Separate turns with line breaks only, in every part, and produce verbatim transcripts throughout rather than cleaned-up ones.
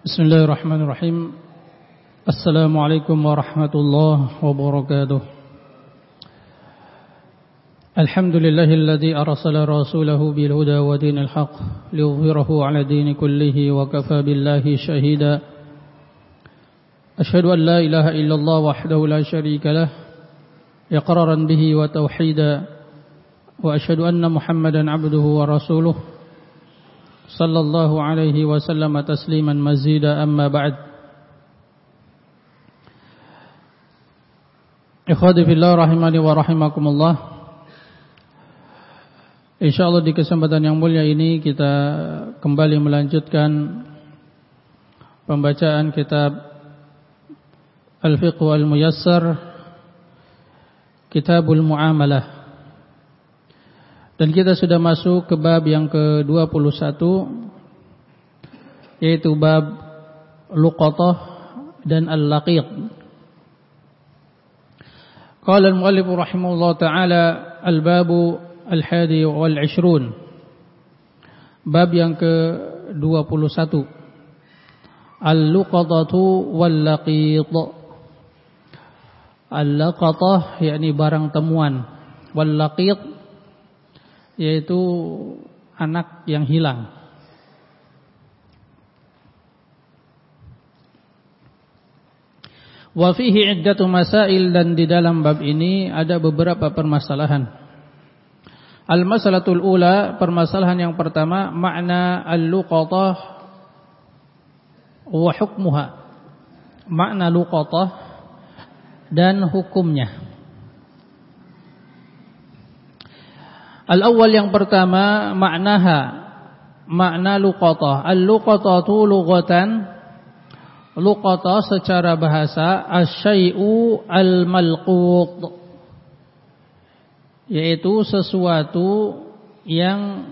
Bismillahirrahmanirrahim. Assalamualaikum warahmatullahi wabarakatuh. Alhamdulillahilladzi arsala rasulahu bil huda wa dinil haqq liyudhhirahu 'ala dini kullihi wa kafa billahi shahida. Asyhadu an la ilaha illallah wahdahu la syarika lah iqraran bihi wa tauhida wa asyhadu anna Muhammadan 'abduhu wa rasuluh sallallahu alaihi wasallam tasliman mazida amma ba'd. Ikhwati fillah rahimani wa rahimakumullah. Insyaallah di kesempatan yang mulia ini kita kembali melanjutkan pembacaan kitab Al-Fiqh Al-Muyassar, Kitabul Muamalah. Dan kita sudah masuk ke bab yang ke dua puluh satu, yaitu bab luqatah dan al-laqiq. Qala al-muallif rahimahullah ta'ala al-babu al-hadi wal-ishrun, bab yang ke dua puluh satu, al-luqatatu wal-laqiq. Al-luqatah yakni barang temuan, wal-laqiq yaitu anak yang hilang. Wa fihi iddatu masail, dan di dalam bab ini ada beberapa permasalahan. Al-masalatul ula, permasalahan yang pertama, makna al-luqatah wa hukmuha. Makna luqatah dan hukumnya. Al-awwal, yang pertama, maknaha, makna luqatah. Al-luqatatu lughatan, luqatah secara bahasa, asy-syai'u al-malqut, yaitu sesuatu yang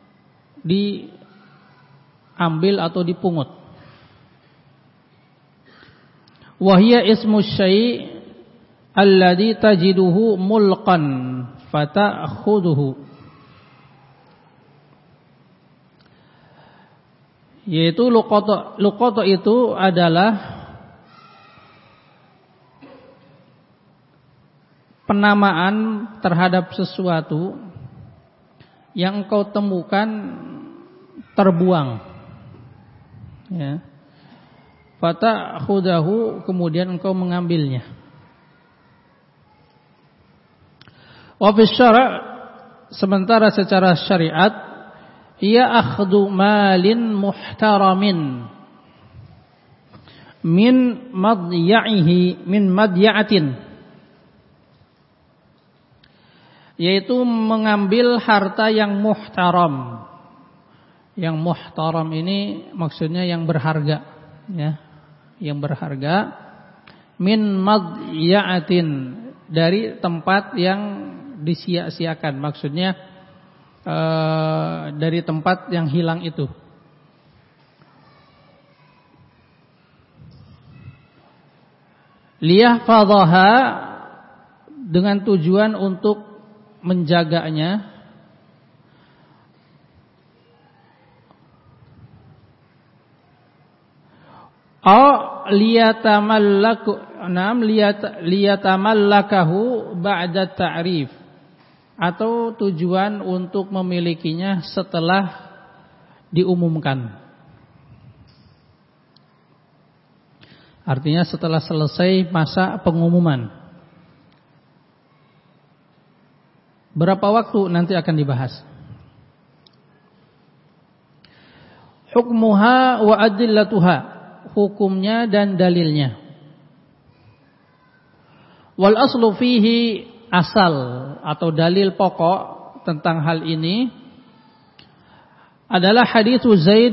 diambil atau dipungut. Wa hiya ismu syai' alladzi tajiduhu mulqan fata'khudhuhu, yaitu luqata. Luqata itu adalah penamaan terhadap sesuatu yang engkau temukan terbuang, ya. Fata'khudhuhu, kemudian engkau mengambilnya. Wa fi syara', sementara secara syariat, ia akhdhu malin muhtaramin min madya'ihi, min madya'atin, yaitu mengambil harta yang muhtaram. Yang muhtaram ini maksudnya yang berharga, ya, yang berharga. Min madya'atin, dari tempat yang disia-siakan, maksudnya uh, dari tempat yang hilang itu. Liyahfadhaha, dengan tujuan untuk menjaganya. Au liyatamallaku, nam liyat liyatamallakahu ba'da ta'rif, atau tujuan untuk memilikinya setelah diumumkan. Artinya setelah selesai masa pengumuman. Berapa waktu nanti akan dibahas. Hukmuha wa adillatuha, hukumnya dan dalilnya. Wal aslu fihi, asal atau dalil pokok tentang hal ini adalah hadits Zaid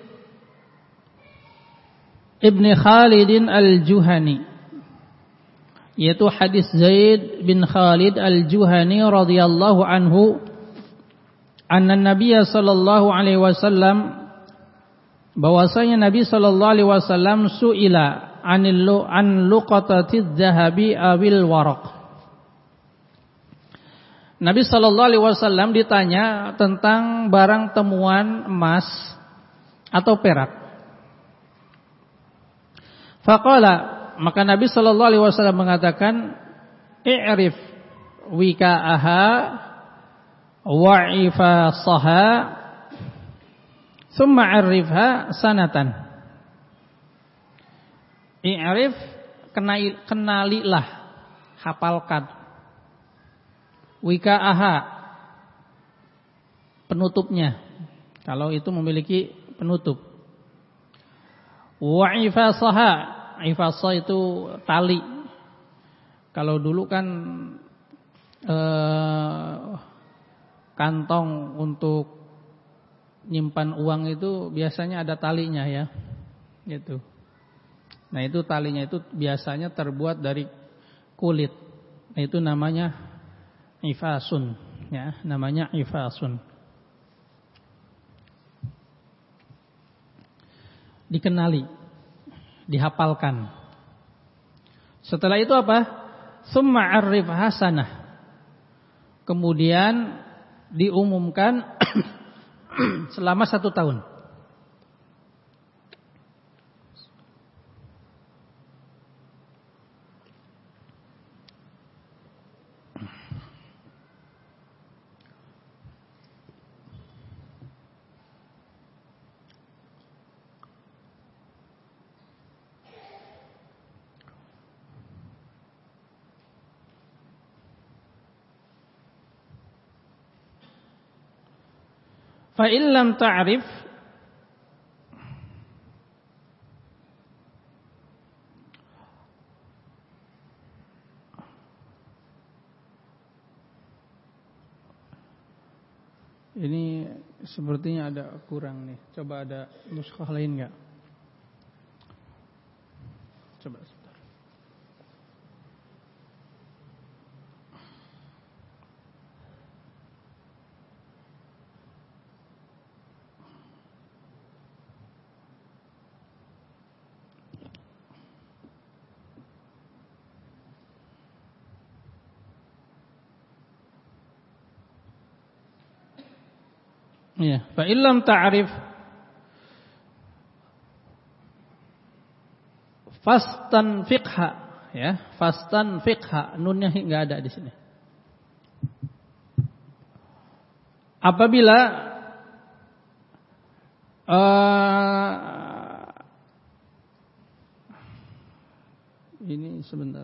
ibn Khalid al-Juhani, yaitu hadis Zaid bin Khalid al-Juhani radhiyallahu anhu, anna Nabiy sallallahu alaihi wasallam, bahwasanya Nabi sallallahu alaihi wasallam suila anil an luqatatiz zahabi awil waraq. Nabi sallallahu alaihi wasallam ditanya tentang barang temuan emas atau perak. Faqala, maka Nabi sallallahu alaihi wasallam mengatakan, i'rif wika'aha wa ifasaha thumma 'arifha sanatan. I'rif, kenalilah, hafalkan. Wika'aha, penutupnya, kalau itu memiliki penutup. Wa ifasaha, ifasah itu tali. Kalau dulu kan eh, kantong untuk nyimpan uang itu biasanya ada talinya ya, gitu. Nah itu talinya itu biasanya terbuat dari kulit. Nah itu namanya ifasun, ya, namanya ifasun. Dikenali, dihafalkan. Setelah itu apa? Summa 'arif hasanah. Kemudian diumumkan selama satu tahun. Fa illam ta'rif, ini sepertinya ada kurang nih. Coba ada nuskah lain enggak? Coba sebentar. Ya, fa illam ta'rif fastanfiqha, ya, fastanfiqha, nunnya enggak ada di sini. Apabila uh, ini sebentar.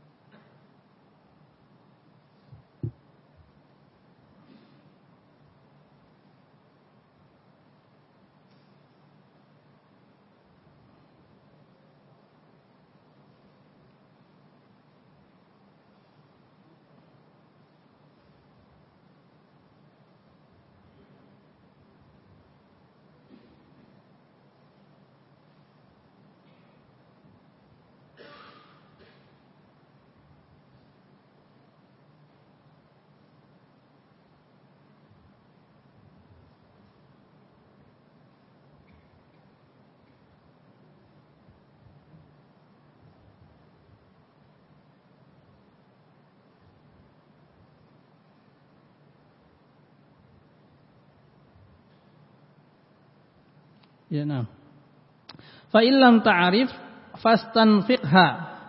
Ya, nah. Fa illam ta'rif fastanfiqha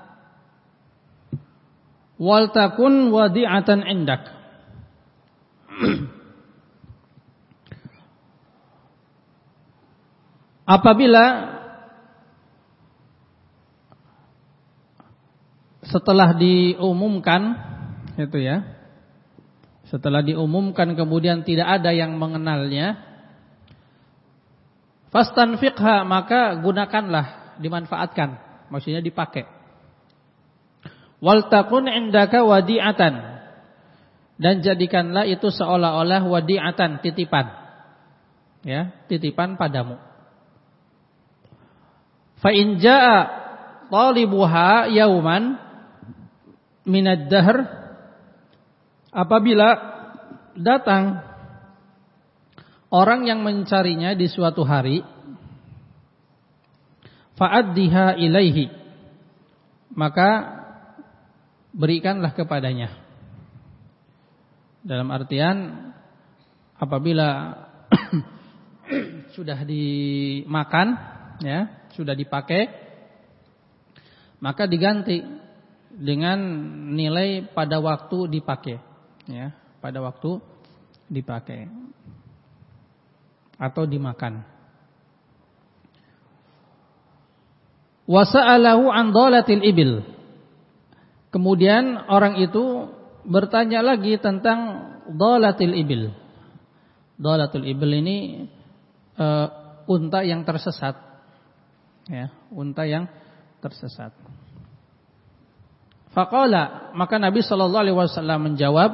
wal takun wadi'atan indak. Apabila setelah diumumkan itu ya, setelah diumumkan kemudian tidak ada yang mengenalnya, fastanfiqha, maka gunakanlah, dimanfaatkan, maksudnya dipakai. Wal takun indaka wadi'atan, dan jadikanlah itu seolah-olah wadi'atan, titipan. Ya, titipan padamu. Fa in jaa talibuha yauman minad dahr, apabila datang orang yang mencarinya di suatu hari, fa'addiha ilaihi, maka berikanlah kepadanya. Dalam artian apabila sudah dimakan, ya, sudah dipakai, maka diganti dengan nilai pada waktu dipakai, ya, pada waktu dipakai atau dimakan. Wasa'alahu an dhalatil ibil. Kemudian orang itu bertanya lagi tentang dhalatil ibil. Dhalatul ibil ini uh, unta yang tersesat, ya, unta yang tersesat. Faqala, maka Nabi sallallahu alaihi wasallam menjawab,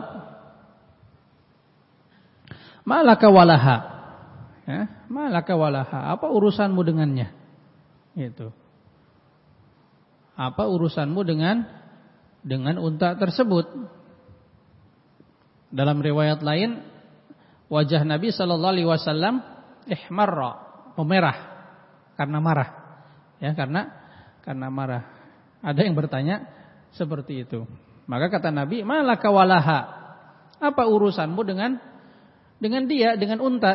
malaka walaha, ya, malaka walaha, apa urusanmu dengannya? Gitu. Apa urusanmu dengan dengan unta tersebut? Dalam riwayat lain, wajah Nabi sallallahu alaihi wasallam ihmarra, memerah karena marah. Ya, karena karena marah. Ada yang bertanya seperti itu. Maka kata Nabi, malaka walaha, apa urusanmu dengan dengan dia, dengan unta?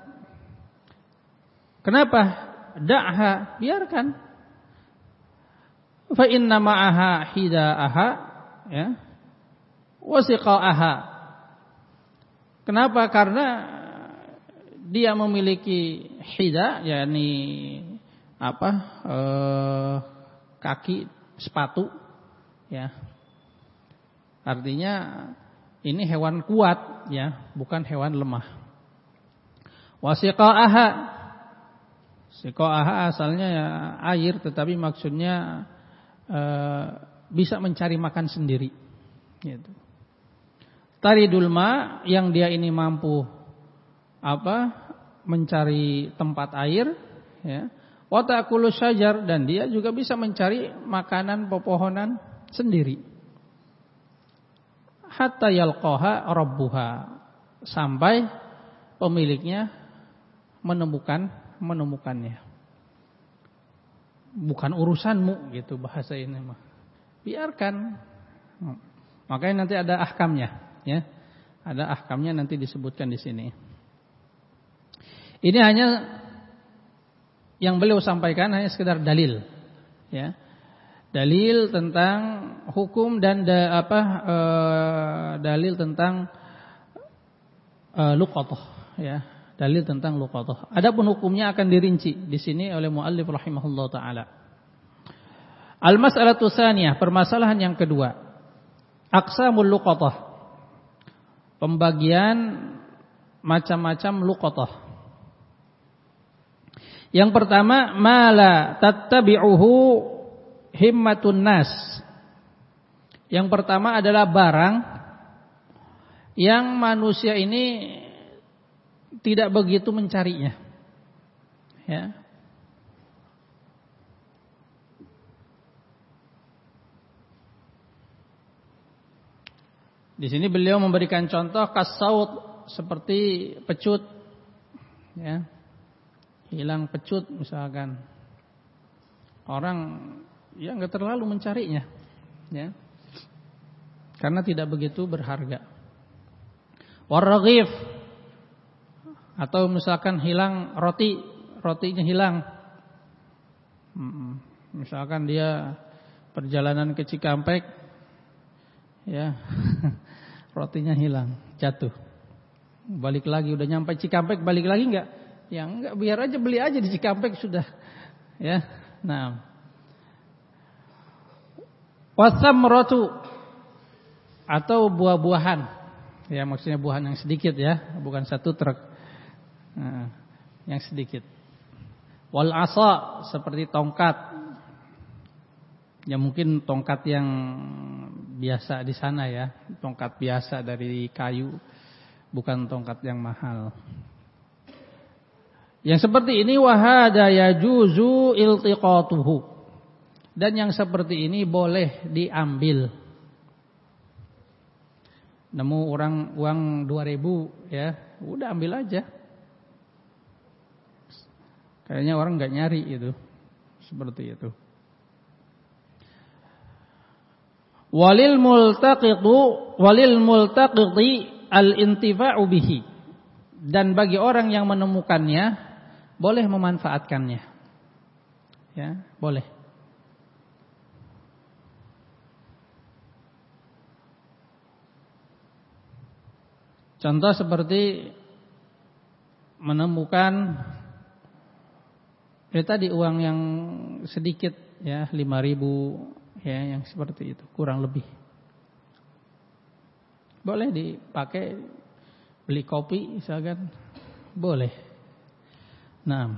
Kenapa? Da'ha, biarkan. Fa inna ma'aha hidaaha, ya, wa siqaaha. Kenapa? Karena dia memiliki hida, yakni apa? Eh, kaki sepatu, ya. Artinya ini hewan kuat, ya, bukan hewan lemah. Wa siqaaha, siqaaha asalnya ya air, tetapi maksudnya e, bisa mencari makan sendiri, gitu. Taridul ma, yang dia ini mampu apa? Mencari tempat air, ya. Wa ta'kulu syajar, dan dia juga bisa mencari makanan pepohonan sendiri. Hatta yalqaha rabbuha, sampai pemiliknya menemukan menemukannya. Bukan urusanmu, gitu bahasa ini mah. Biarkan. Makanya nanti ada ahkamnya, ya. Ada ahkamnya nanti disebutkan di sini. Ini hanya yang beliau sampaikan hanya sekedar dalil, ya. Dalil tentang hukum dan da, apa e, dalil tentang e, luqatah, ya. Dalil tentang luqatah. Adapun hukumnya akan dirinci di sini oleh muallif rahimahullah taala. Al-mas'alatu tsaniyah, permasalahan yang kedua. Aqsamul luqatah. Pembagian macam-macam luqatah. Yang pertama, mala tattabi'uhu himmatun nas. Yang pertama adalah barang yang manusia ini tidak begitu mencarinya, ya. Di sini beliau memberikan contoh kasaut, seperti pecut, ya. Hilang pecut misalkan, orang ya nggak terlalu mencarinya, ya, karena tidak begitu berharga. Warraghif, atau misalkan hilang roti, rotinya hilang. Misalkan dia perjalanan ke Cikampek, ya, rotinya hilang, jatuh. Balik lagi, udah nyampe Cikampek, balik lagi enggak? Ya enggak, biar aja, beli aja di Cikampek sudah, ya. Nah, wasamratu, atau buah-buahan, ya, maksudnya buahan yang sedikit, ya, bukan satu truk. Nah, yang sedikit. Wal asa, seperti tongkat. Ya mungkin tongkat yang biasa di sana, ya, tongkat biasa dari kayu, bukan tongkat yang mahal. Yang seperti ini wahada yajuzu iltiqatuhu, dan yang seperti ini boleh diambil. Nemu orang uang dua ribu, ya, udah ambil aja. Kayaknya orang nggak nyari itu, seperti itu. Walil multaqitu walil multaqiti al-intifa'u bihi, dan bagi orang yang menemukannya boleh memanfaatkannya, ya, boleh. Contoh seperti menemukan ya tadi uang yang sedikit ya, lima ribu ya, yang seperti itu, kurang lebih. Boleh dipakai beli kopi misalkan, boleh. Nah,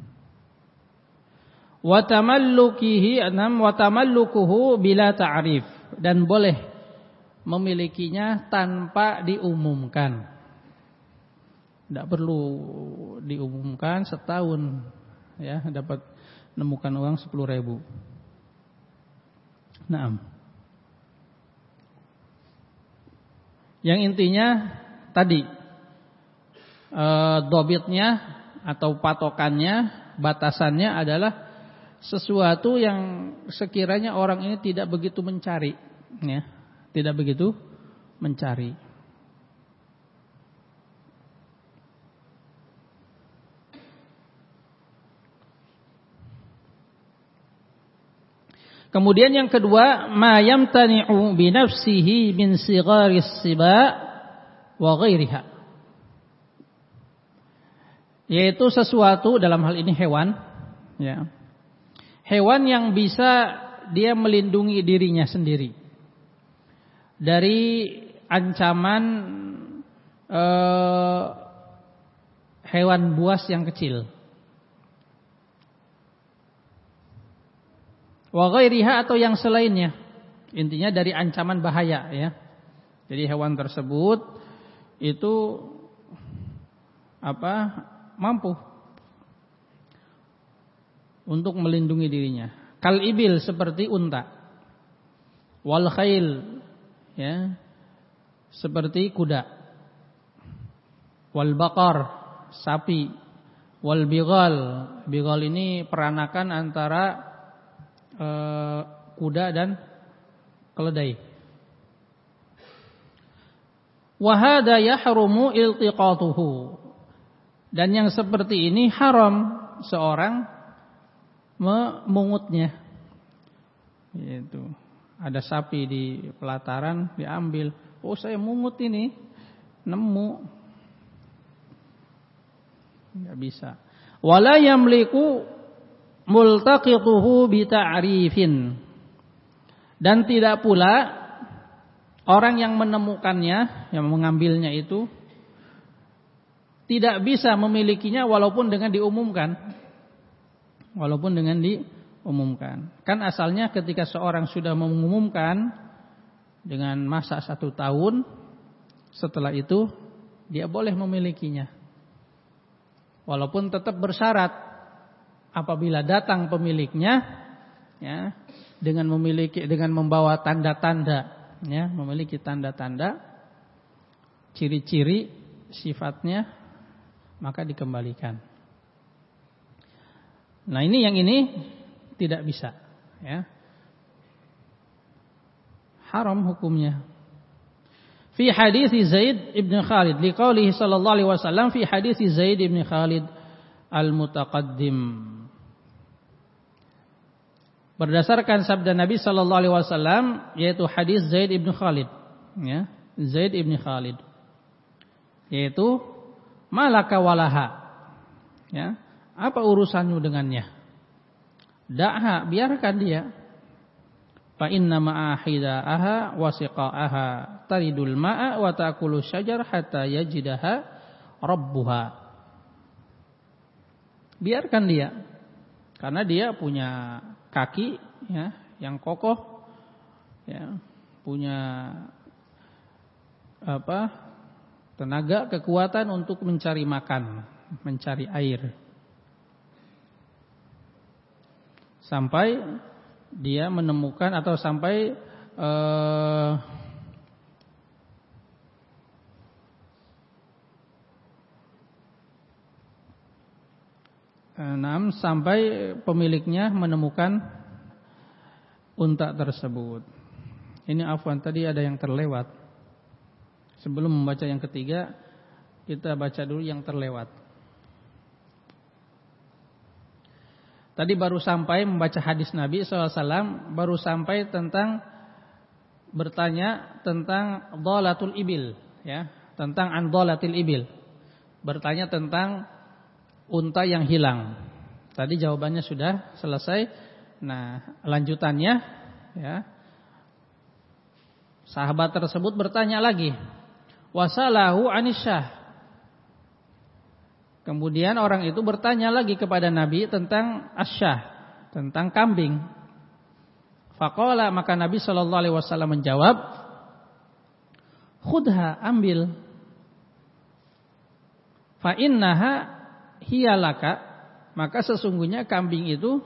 wa tamallukihi anam wa tamallukuhu bila ta'rif, dan boleh memilikinya tanpa diumumkan. Tidak perlu diumumkan setahun ya dapat menemukan uang sepuluh ribu. Nah, yang intinya tadi e, dobitnya atau patokannya, batasannya adalah sesuatu yang sekiranya orang ini tidak begitu mencari, ya, tidak begitu mencari. Kemudian yang kedua, ma yamtani'u bi nafsihi min sigharis siba wa ghairiha. Yaitu sesuatu, dalam hal ini hewan, ya. Hewan yang bisa dia melindungi dirinya sendiri dari ancaman eh, hewan buas yang kecil. Wa ghairiha, atau yang selainnya. Intinya dari ancaman bahaya, ya. Jadi hewan tersebut itu apa? Mampu untuk melindungi dirinya. Kal ibil, seperti unta. Wal khail, ya, seperti kuda. Wal baqar, sapi. Wal bighal, bighal ini peranakan antara Uh, kuda dan keledai. Wa hadza yahrumu iltiqatuhu, dan yang seperti ini haram seorang memungutnya. Itu ada sapi di pelataran, diambil, oh saya mungut ini, nemu, nggak bisa. Wala yamliku multaqituhu bita'rifin, dan tidak pula orang yang menemukannya, yang mengambilnya itu tidak bisa memilikinya walaupun dengan diumumkan. Walaupun dengan diumumkan. Kan asalnya ketika seorang sudah mengumumkan dengan masa satu tahun, setelah itu dia boleh memilikinya. Walaupun tetap bersyarat apabila datang pemiliknya, ya, dengan memiliki, dengan membawa tanda-tanda, ya, memiliki tanda-tanda, ciri-ciri sifatnya, maka dikembalikan. Nah, ini yang ini tidak bisa, ya. Haram hukumnya. Fi hadis Zaid ibn Khalid, liqaulihi sallallahu alaihi wasallam fi hadis Zaid ibn Khalid al-mutaqaddim. Berdasarkan sabda Nabi sallallahu alaihi wasallam, yaitu hadis Zaid ibn Khalid, ya, Zaid ibn Khalid, yaitu malaka walaha, ya, apa urusanmu dengannya? Da'ha, biarkan dia. Fa inna ma'ahidaaha wa siqaaha taridul ma'a wa ta'kulu syajar hatta yajidaha rabbuha. Biarkan dia, karena dia punya kaki, ya, yang kokoh, ya, punya apa? Tenaga, kekuatan untuk mencari makan, mencari air, sampai dia menemukan atau sampai eh, enam sampai pemiliknya menemukan unta tersebut. Ini afwan, tadi ada yang terlewat. Sebelum membaca yang ketiga, kita baca dulu yang terlewat. Tadi baru sampai membaca hadis Nabi shallallahu alaihi wasallam, baru sampai tentang bertanya tentang dhalatul ibil, ya, tentang andolatil ibil. Bertanya tentang unta yang hilang. Tadi jawabannya sudah selesai. Nah, lanjutannya ya. Sahabat tersebut bertanya lagi. Wasalahu anisyah. Kemudian orang itu bertanya lagi kepada Nabi tentang asyah, tentang kambing. Faqala, maka Nabi sallallahu alaihi wasallam menjawab, khudha, ambil. Fa innaha hiyalaka, maka sesungguhnya kambing itu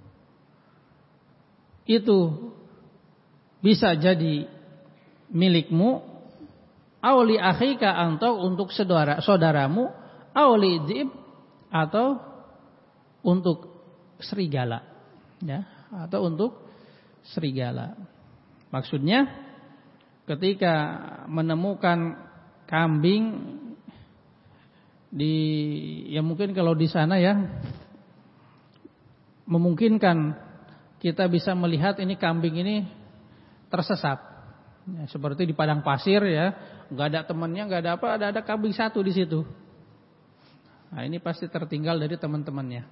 itu bisa jadi milikmu, auli akhika, atau untuk saudara saudaramu, auli dzib, atau untuk serigala, ya, atau untuk serigala. Maksudnya ketika menemukan kambing di, ya mungkin kalau di sana ya memungkinkan kita bisa melihat ini kambing ini tersesat, ya, seperti di padang pasir ya, nggak ada temannya, nggak ada apa, ada ada kambing satu di situ. Nah, ini pasti tertinggal dari teman-temannya.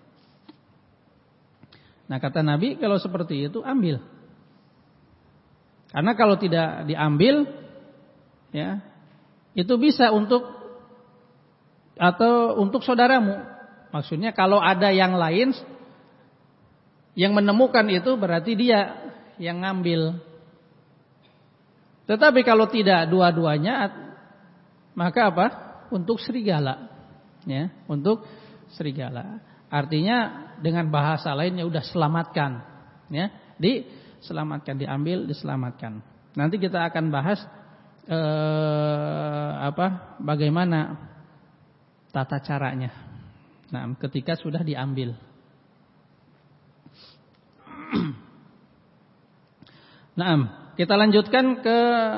Nah, kata Nabi, kalau seperti itu ambil. Karena kalau tidak diambil, ya, itu bisa untuk atau untuk saudaramu. Maksudnya kalau ada yang lain yang menemukan itu, berarti dia yang ngambil. Tetapi kalau tidak dua-duanya, maka apa? Untuk serigala. Ya, untuk serigala. Artinya dengan bahasa lainnya udah selamatkan, ya, diselamatkan, diambil, diselamatkan. Nanti kita akan bahas eh, apa, bagaimana tata caranya. Nah, ketika sudah diambil. Nah, kita lanjutkan ke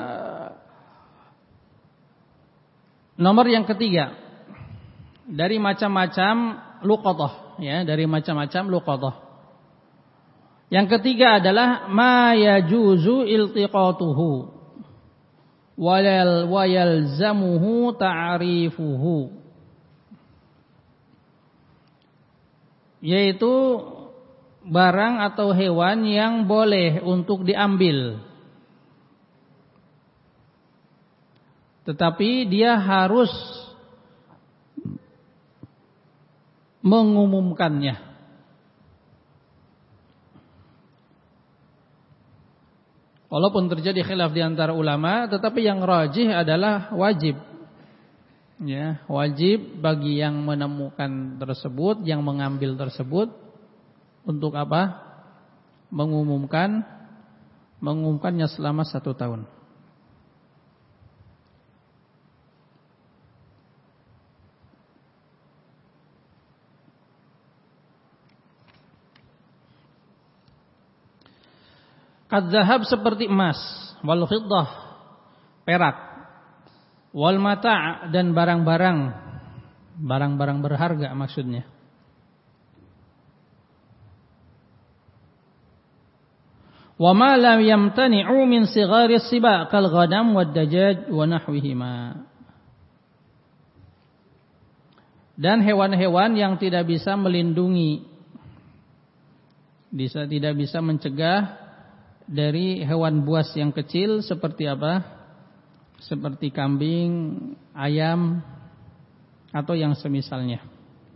nomor yang ketiga. Dari macam-macam luqathah, ya, dari macam-macam luqathah. Yang ketiga adalah ma yajuzu iltiqatuhu wal wa yalzamuhu ta'rifuhu. Yaitu barang atau hewan yang boleh untuk diambil, tetapi dia harus mengumumkannya. Walaupun terjadi khilaf di antara ulama, tetapi yang rajih adalah wajib. Ya, wajib bagi yang menemukan tersebut, yang mengambil tersebut, untuk apa? Mengumumkan, mengumumkannya selama satu tahun. Kadzahab seperti emas, wal khiddah, perak, wal mata' dan barang-barang, barang-barang berharga maksudnya. Wa ma lam yamtani'u min sighari as-siba kal ghadam wad dajaj wa nahwihima. Dan hewan-hewan yang tidak bisa melindungi, bisa tidak bisa mencegah dari hewan buas yang kecil seperti apa? Seperti kambing, ayam, atau yang semisalnya.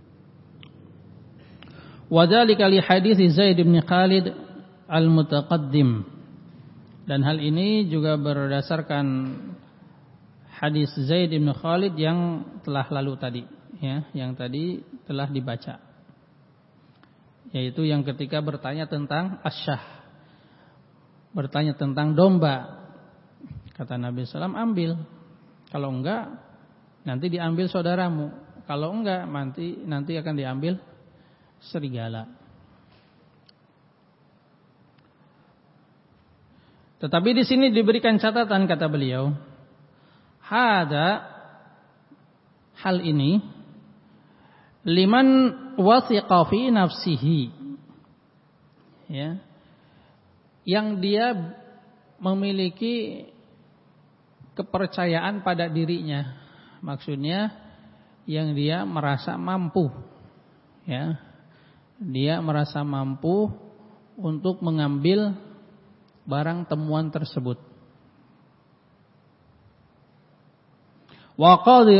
Wa dzalika li hadits Zaid bin Khalid al-mutaqaddim. Dan hal ini juga berdasarkan hadis Zaid bin Khalid yang telah lalu tadi, ya, yang tadi telah dibaca. Yaitu yang ketika bertanya tentang asyah, bertanya tentang domba, kata Nabi sallallahu alaihi wasallam, ambil. Kalau enggak, nanti diambil saudaramu. Kalau enggak, nanti nanti akan diambil serigala. Tetapi di sini diberikan catatan, kata beliau, hada, hal ini, liman wathiqa fi nafsihi, ya, yang dia memiliki kepercayaan pada dirinya, Maksudnya yang dia merasa mampu, ya. Dia merasa mampu untuk mengambil barang temuan tersebut. Wa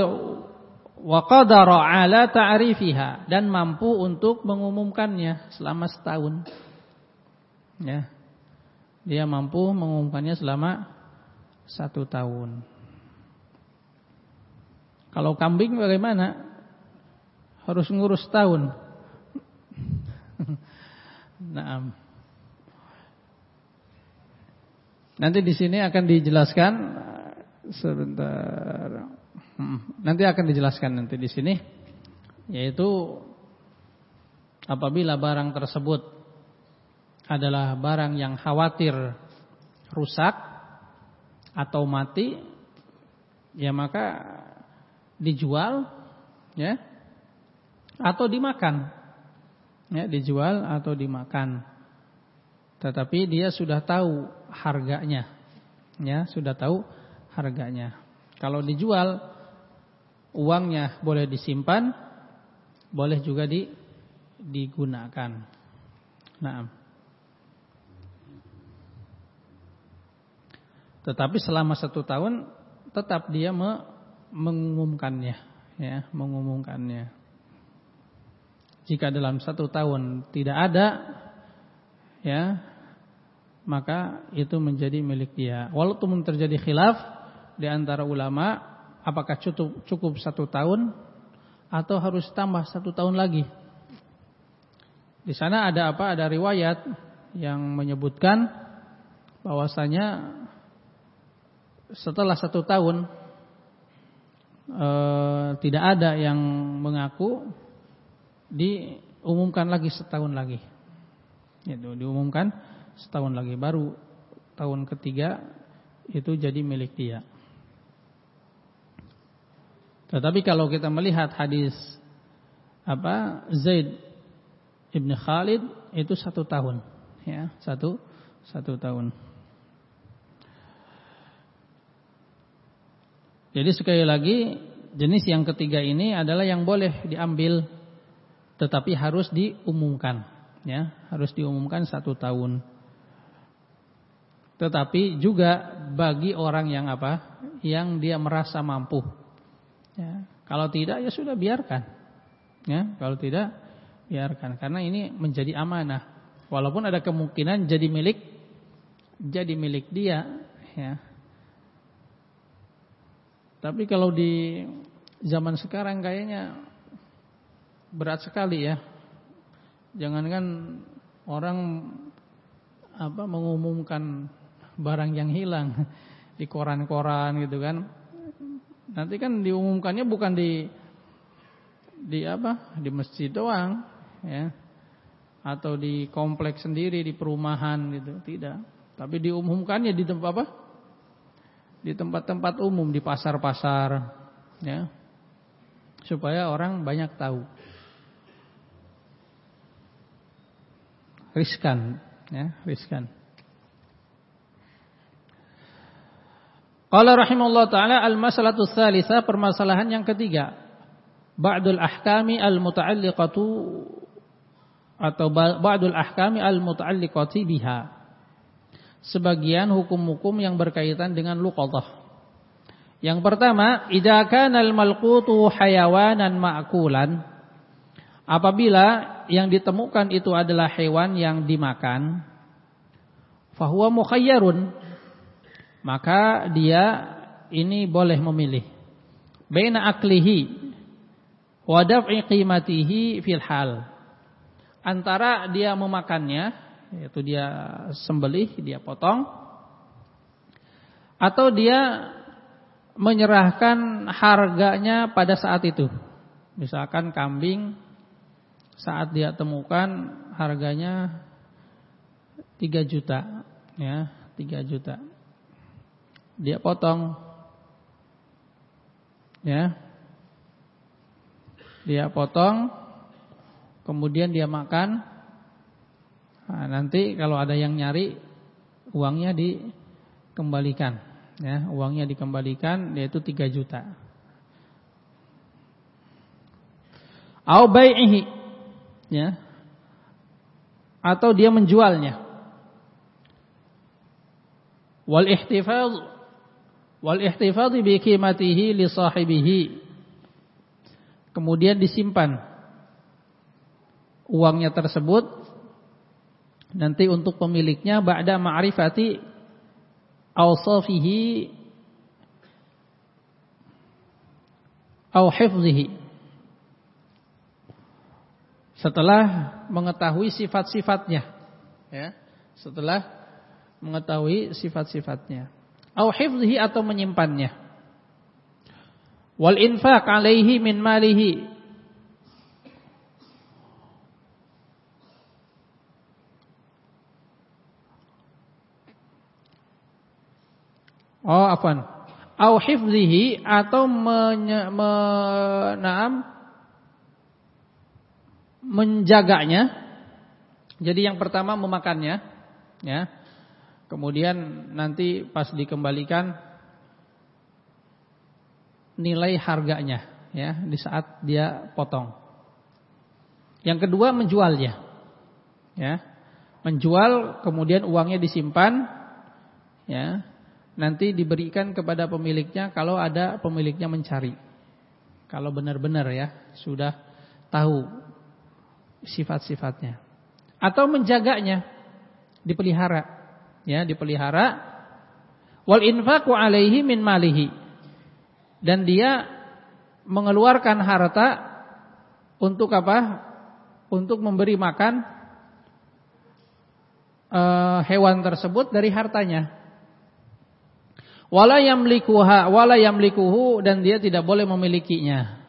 qadara ala ta'rifiha, dan mampu untuk mengumumkannya selama setahun. Ya. Dia mampu mengumumkannya selama satu tahun. Kalau kambing bagaimana? Harus ngurus tahun. Nah, nanti di sini akan dijelaskan sebentar. Nanti akan dijelaskan nanti di sini, yaitu apabila barang tersebut adalah barang yang khawatir rusak atau mati, ya maka dijual, ya, atau dimakan, ya, dijual atau dimakan. Tetapi dia sudah tahu harganya, ya, sudah tahu harganya. Kalau dijual, uangnya boleh disimpan, boleh juga di, digunakan. Nah, tetapi selama satu tahun tetap dia me mengumumkannya, ya, mengumumkannya. Jika dalam satu tahun tidak ada, ya, maka itu menjadi milik dia. Walaupun terjadi khilaf di antara ulama, apakah cukup cukup satu tahun atau harus tambah satu tahun lagi. Di sana ada apa? Ada riwayat yang menyebutkan bahwasanya setelah satu tahun e, tidak ada yang mengaku, diumumkan lagi setahun lagi. Itu diumumkan setahun lagi, baru tahun ketiga itu jadi milik dia. Tetapi kalau kita melihat hadis apa Zaid ibn Khalid itu satu tahun, ya, satu satu tahun. Jadi sekali lagi, jenis yang ketiga ini adalah yang boleh diambil, tetapi harus diumumkan, ya, harus diumumkan satu tahun. Tetapi juga bagi orang yang apa, yang dia merasa mampu. Ya, kalau tidak ya sudah biarkan, ya, kalau tidak biarkan, karena ini menjadi amanah. Walaupun ada kemungkinan jadi milik, jadi milik dia, ya. Tapi kalau di zaman sekarang kayaknya berat sekali, ya. Jangankan orang apa mengumumkan barang yang hilang di koran-koran gitu kan. Nanti kan diumumkannya bukan di di apa? Di masjid doang, ya. Atau di kompleks sendiri, di perumahan gitu, tidak. Tapi diumumkannya di tempat apa? Di tempat-tempat umum, di pasar-pasar, ya. Supaya orang banyak tahu. Riskan, ya, riskan. Qala rahimahullah ta'ala al-masalatu tsalitsah, permasalahan yang ketiga. Ba'dul ahkami al-muta'alliqatu atau ba'dul ahkami al-muta'alliqati biha. Sebagian hukum-hukum yang berkaitan dengan luqadah. Yang pertama, idza kana al-malqutu hayawanan ma'kulan. Apabila yang ditemukan itu adalah hewan yang dimakan, fahuwa mukhayyarun, maka dia ini boleh memilih baina aklihi wa daf'i qimatihi fil hal, antara dia memakannya, yaitu dia sembelih, dia potong, atau dia menyerahkan harganya pada saat itu. Misalkan kambing saat dia temukan harganya tiga juta, ya, tiga juta. Dia potong, ya, dia potong, kemudian dia makan. Nah, nanti kalau ada yang nyari, uangnya dikembalikan, ya, uangnya dikembalikan, yaitu tiga juta. Au bai'ihi, ya, atau dia menjualnya. Wal ihtifaz wal ihtifaz bi qimatihi li sahibihi, kemudian disimpan uangnya tersebut nanti untuk pemiliknya ba'da ma'rifati awsafihi au hifzihi, setelah mengetahui sifat-sifatnya, ya, setelah mengetahui sifat-sifatnya, au hifzihi atau menyimpannya. Wal infaq alaihi min malihi, oh afwan, au hifzihi atau menye, menaam menjaganya. Jadi yang pertama memakannya, ya. Kemudian nanti pas dikembalikan nilai harganya, ya, di saat dia potong. Yang kedua menjualnya, ya. Menjual kemudian uangnya disimpan, ya. Nanti diberikan kepada pemiliknya kalau ada pemiliknya mencari. Kalau benar-benar, ya, sudah tahu sifat-sifatnya. Atau menjaganya, dipelihara. Ya, dipelihara. Wal infaqu alaihi min malihi, dan dia mengeluarkan harta untuk apa? Untuk memberi makan uh, hewan tersebut dari hartanya. Wala yamlikuha wala yamlikuhu, dan dia tidak boleh memilikinya.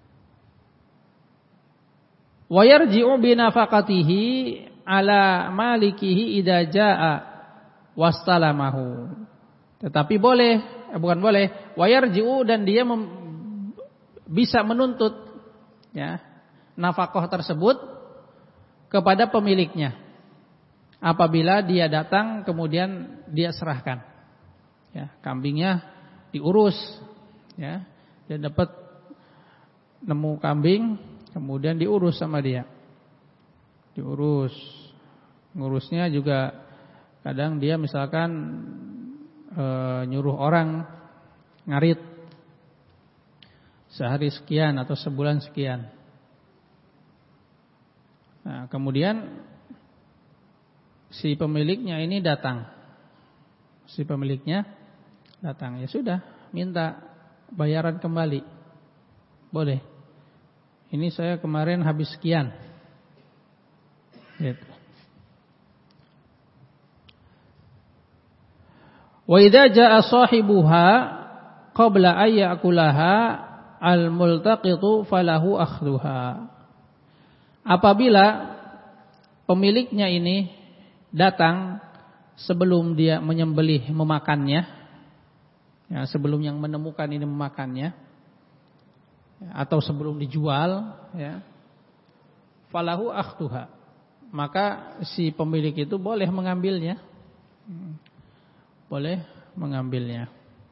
Wa yarji'u bi nafaqatihi ala malikihi idza jaa'a wastalamahu. Tetapi boleh, eh, bukan boleh, wa yarji'u, dan dia mem, bisa menuntut, ya, nafkah tersebut kepada pemiliknya apabila dia datang kemudian dia serahkan, ya, kambingnya diurus, ya, dia dapat nemu kambing kemudian diurus sama dia, diurus, ngurusnya juga kadang dia misalkan e, nyuruh orang ngarit sehari sekian atau sebulan sekian. Nah, kemudian si pemiliknya ini datang, si pemiliknya datang, ya sudah, minta bayaran kembali, boleh. Ini saya kemarin habis sekian, gitu. Wa idza jaa sahibuha qabla ay ya'kulaha al-multaqitu falahu akhdhuha. Apabila pemiliknya ini datang sebelum dia menyembelih memakannya, ya, sebelum yang menemukan ini memakannya, ya, atau sebelum dijual, ya, falahu akhdhuha, maka si pemilik itu boleh mengambilnya. Boleh mengambilnya.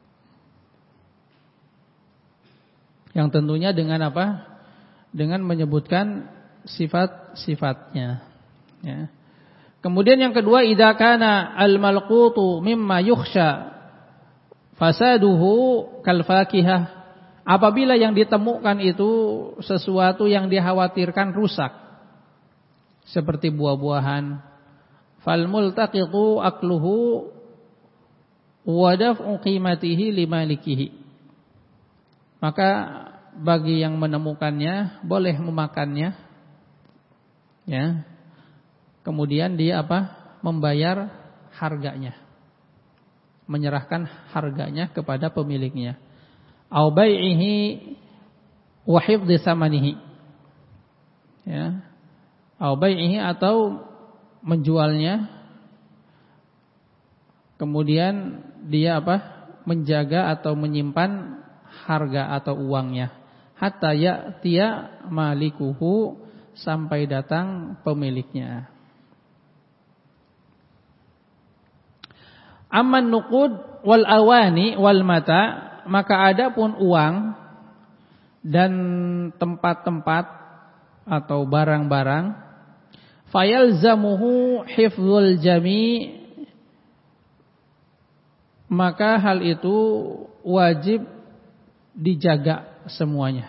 Yang tentunya dengan apa? Dengan menyebutkan sifat-sifatnya, ya. Kemudian yang kedua, idza kana al-malqutu mimma yukhsha fasaduhu kal fakihah. Apabila yang ditemukan itu sesuatu yang dikhawatirkan rusak, seperti buah-buahan, fal multaqitu akluhu wa daf'u qimatihi limalikihi, maka bagi yang menemukannya boleh memakannya, ya, kemudian dia apa? Membayar harganya, menyerahkan harganya kepada pemiliknya. Au bai'ihi wa hifdhi tsamanihi, ya, au bai'ihi atau menjualnya, kemudian dia apa? Menjaga atau menyimpan harga atau uangnya, hatta ya'tiya malikuhu, sampai datang pemiliknya. Amman nuqud wal awani wal mata, maka adapun uang dan tempat-tempat atau barang-barang, fayalzamuhu hifdzul jami', maka hal itu wajib dijaga semuanya.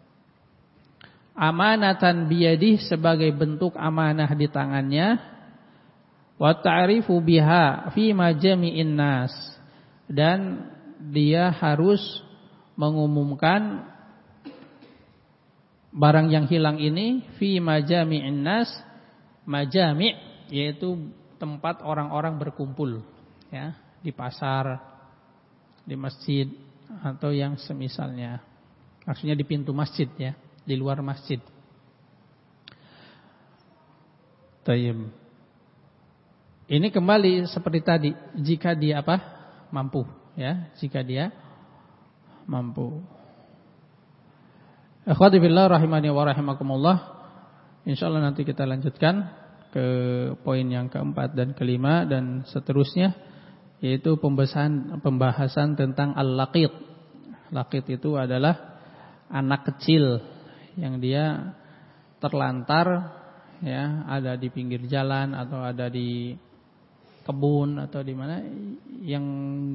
Amanatan biyadih, sebagai bentuk amanah di tangannya, wa ta'rifu biha fi majami'in nas, dan dia harus mengumumkan barang yang hilang ini fi majami'in nas, majami' yaitu tempat orang-orang berkumpul, ya, di pasar, di masjid atau yang semisalnya. Maksudnya di pintu masjid, ya, di luar masjid. Tayyib. Ini kembali seperti tadi, jika dia apa? Mampu, ya, jika dia mampu. Akhwati fillah rahimani wa rahimakumullah. Insyaallah nanti kita lanjutkan ke poin yang keempat dan kelima dan seterusnya, yaitu pembahasan pembahasan tentang al-laqit. Laqit itu adalah anak kecil yang dia terlantar, ya, ada di pinggir jalan atau ada di kebun atau di mana, yang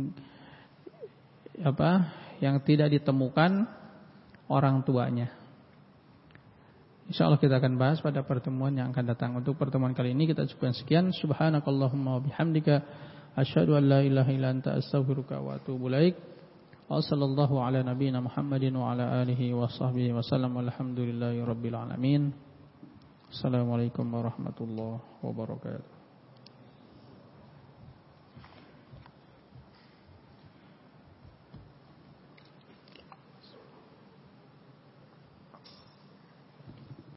apa? Yang tidak ditemukan orang tuanya. Insyaallah kita akan bahas pada pertemuan yang akan datang. Untuk pertemuan kali ini kita cukupkan sekian. Subhanakallahumma wa bihamdika asyhadu an la ilaha illa anta astaghfiruka wa atubu ilaik. Wa sallallahu ala nabiyyina Muhammadin wa ala alihi wa sahbihi wa sallam. Walhamdulillahi rabbil alamin. Assalamualaikum warahmatullahi wabarakatuh.